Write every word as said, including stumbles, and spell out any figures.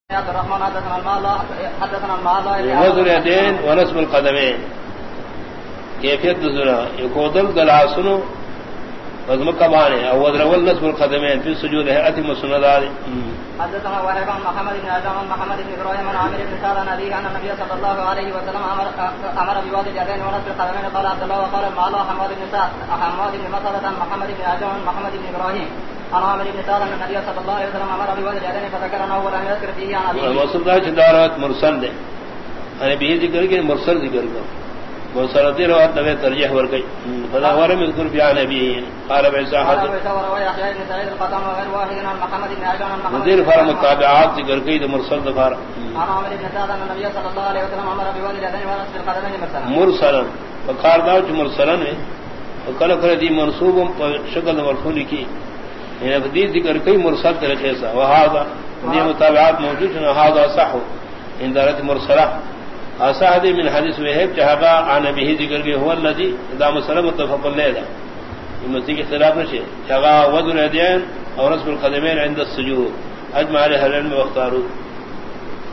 الرحمن حدثنا المعلى حدثنا المعلى وزر اليدين ونصب القدمين كيفية نزولها يقودل دلعسنو وزمكباني او وزر والنصب القدمين في السجود هيئة مسندات. حدثنا وهيب عن محمد بن ادم عن محمد بن ابراهيم عن عامر بن سعد عن ابيه ان النبي صلى الله عليه وسلم امر امر بوضع اليدين ونصب القدمين. قال عبد الله وقال المعلى حماد بن سعد حماد بن مسعد عن محمد بن ادم عن محمد بن ابراهيم عن عامر بن سعد ان النبي صلى الله عليه وسلم امر بوضع اليدين فذكر انه ولم يذكر فيه عن ابيه. وصل ذلك دارات مرسل ده انا به ذکر کے مرسل ذکر کا مرسل دے روایت میں ترجیح ور گئی فلا ور من ذکر بیان نبی قال بعزا حضرت مدیر فرم تابعات ذکر کی مرسل دفار عامر بن سعد ان النبي صلى الله عليه وسلم امر بوضع اليدين ونصب القدمين مرسلا مرسلا فقال دا مرسلا ہے وکل کردی منصوب شکل مرفوع کی یہ حدیث ذکر کئی مرسل طریقے سے وہذا یہ متابعات موجود ہیں. هذا صح ان دارت مرسلہ اصح من حدیث وهب جہبا عن ابي ذکر کے هو الذي اذا مسلم متفق علیہ یہ مذکر کے خلاف نہیں جگہ وزن اليدين اور رسم القدمين عند السجود اجمع عليه العلم واختاروا